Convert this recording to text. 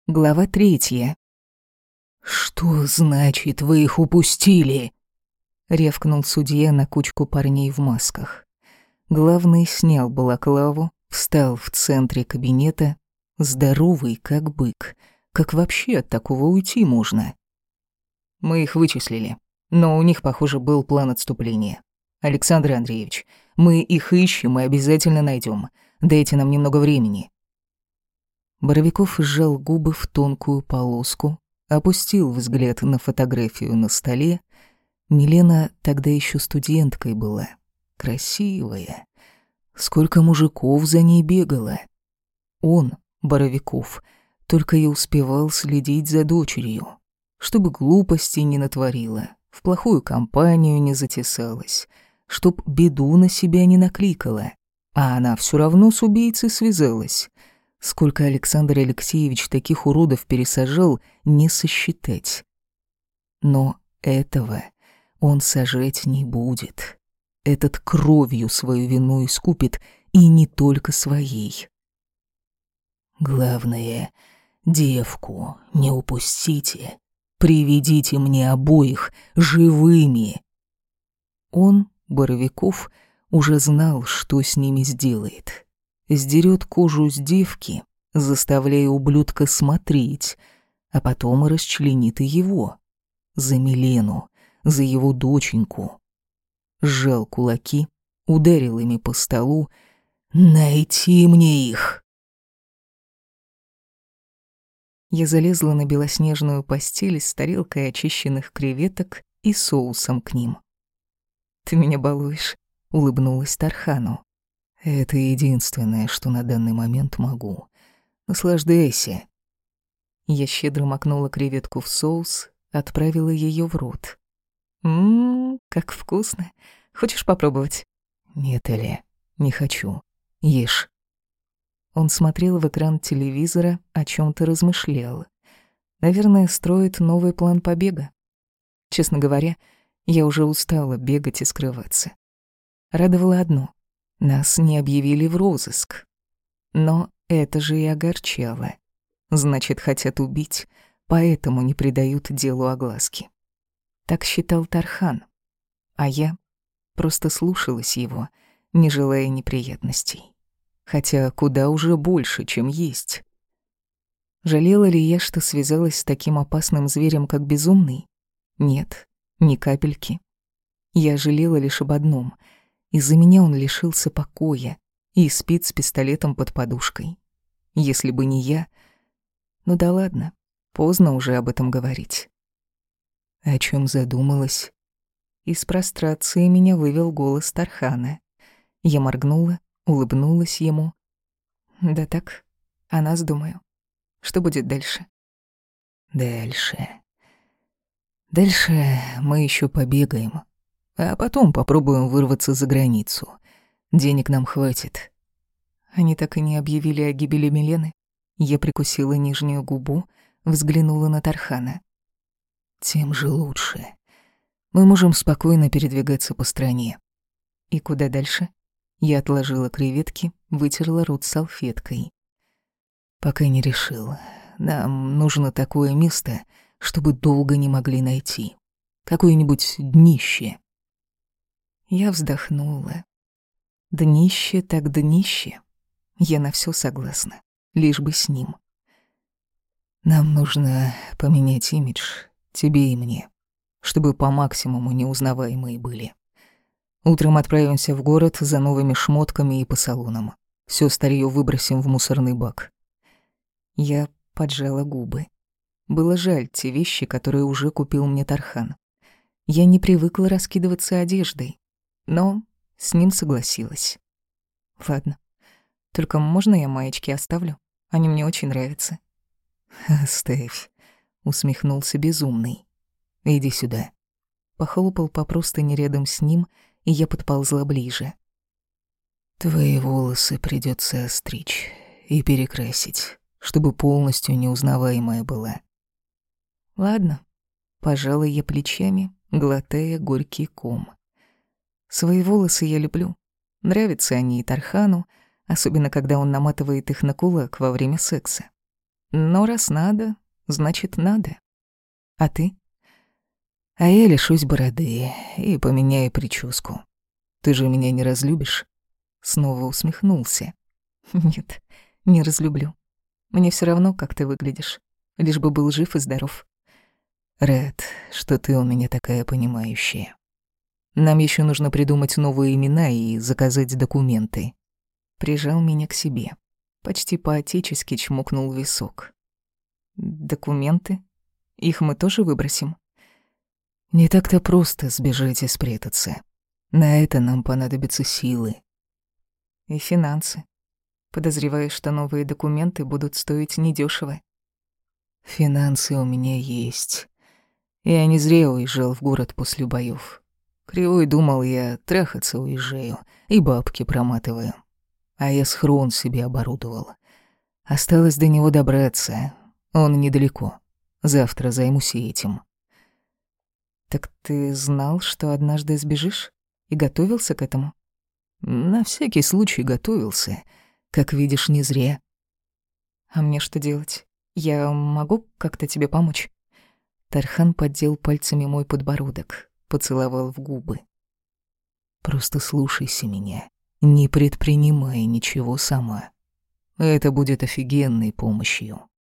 Глава 3. «Что значит, вы их упустили?» — рявкнул судья на кучку парней в масках. Главный снял балаклаву, встал в центре кабинета, здоровый, как бык. Как вообще от такого уйти можно? Мы их вычислили, но у них, похоже, был план отступления. Александр Андреевич, мы их ищем и обязательно найдем. Дайте нам немного времени. Боровиков сжал губы в тонкую полоску, опустил взгляд на фотографию на столе. Милена тогда еще студенткой была. Красивая. Сколько мужиков за ней бегало. Он, Боровиков, только и успевал следить за дочерью, чтобы глупостей не натворила, в плохую компанию не затесалась, чтоб беду на себя не накликала. А она все равно с убийцей связалась. Сколько Александр Алексеевич таких уродов пересажал, не сосчитать. Но этого он сажать не будет. Этот кровью свою вину искупит, и не только своей. Главное, девку не упустите. Приведите мне обоих живыми. Он, Боровиков, уже знал, что с ними сделает. Сдерет кожу с девки, заставляя ублюдка смотреть, а потом и расчленит и его. За Милену, за его доченьку. Сжал кулаки, ударил ими по столу. «Найти мне их!» Я залезла на белоснежную постель с тарелкой очищенных креветок и соусом к ним. «Ты меня балуешь», — улыбнулась Тархану. «Это единственное, что на данный момент могу. Наслаждайся». Я щедро макнула креветку в соус, отправила ее в рот. Как вкусно. Хочешь попробовать?» «Нет, Эля, не хочу. Ешь». Он смотрел в экран телевизора, о чем то размышлял. Наверное, строит новый план побега. Честно говоря, я уже устала бегать и скрываться. Радовало одно — нас не объявили в розыск. Но это же и огорчало. Значит, хотят убить, поэтому не придают делу огласки. Так считал Тархан. А я просто слушалась его, не желая неприятностей. Хотя куда уже больше, чем есть. Жалела ли я, что связалась с таким опасным зверем, как Безумный? Нет, ни капельки. Я жалела лишь об одном. Из-за меня он лишился покоя и спит с пистолетом под подушкой. Если бы не я... Ну да ладно, поздно уже об этом говорить. О чем задумалась? Из прострации меня вывел голос Тархана. Я моргнула, улыбнулась ему. Да так, о нас думаю. Что будет дальше? Дальше мы еще побегаем, а потом попробуем вырваться за границу. Денег нам хватит. Они так и не объявили о гибели Милены. Я прикусила нижнюю губу, взглянула на Тархана. Тем же лучше. Мы можем спокойно передвигаться по стране. И куда дальше? Я отложила креветки, вытерла рот салфеткой. Пока не решил. Нам нужно такое место, чтобы долго не могли найти. Какое-нибудь днище. Я вздохнула. Днище так днище. Я на все согласна, лишь бы с ним. Нам нужно поменять имидж, тебе и мне, чтобы по максимуму неузнаваемые были. Утром отправимся в город за новыми шмотками и по салонам. Всё старье выбросим в мусорный бак. Я поджала губы. Было жаль те вещи, которые уже купил мне Тархан. Я не привыкла раскидываться одеждой, но с ним согласилась. Ладно, только можно я маечки оставлю? Они мне очень нравятся. «Оставь», — усмехнулся Безумный. «Иди сюда». Похлопал по простыне рядом с ним, и я подползла ближе. «Твои волосы придётся остричь и перекрасить, чтобы полностью неузнаваемая была». «Ладно», — пожала я плечами, глотая горький ком. Свои волосы я люблю. Нравятся они и Тархану, особенно когда он наматывает их на кулак во время секса. Но раз надо, значит надо. А ты? А я лишусь бороды и поменяю прическу. Ты же меня не разлюбишь?» Снова усмехнулся. Нет, не разлюблю. Мне все равно, как ты выглядишь. Лишь бы был жив и здоров. Рад, что ты у меня такая понимающая. Нам еще нужно придумать новые имена и заказать документы. Прижал меня к себе. Почти по-отечески чмокнул в висок. Документы? Их мы тоже выбросим? Не так-то просто сбежать и спрятаться. На это нам понадобятся силы. И финансы. Подозреваю, что новые документы будут стоить недешево. Финансы у меня есть. Я не зря уезжал в город после боёв. Кривой думал, я трахаться уезжаю и бабки проматываю. А я схрон себе оборудовал. Осталось до него добраться. Он недалеко. Завтра займусь и этим. Так ты знал, что однажды сбежишь? И готовился к этому? На всякий случай готовился. Как видишь, не зря. А мне что делать? Я могу как-то тебе помочь? Тархан поддел пальцами мой подбородок, поцеловал в губы. Просто слушайся меня. Не предпринимай ничего сама. Это будет офигенной помощью.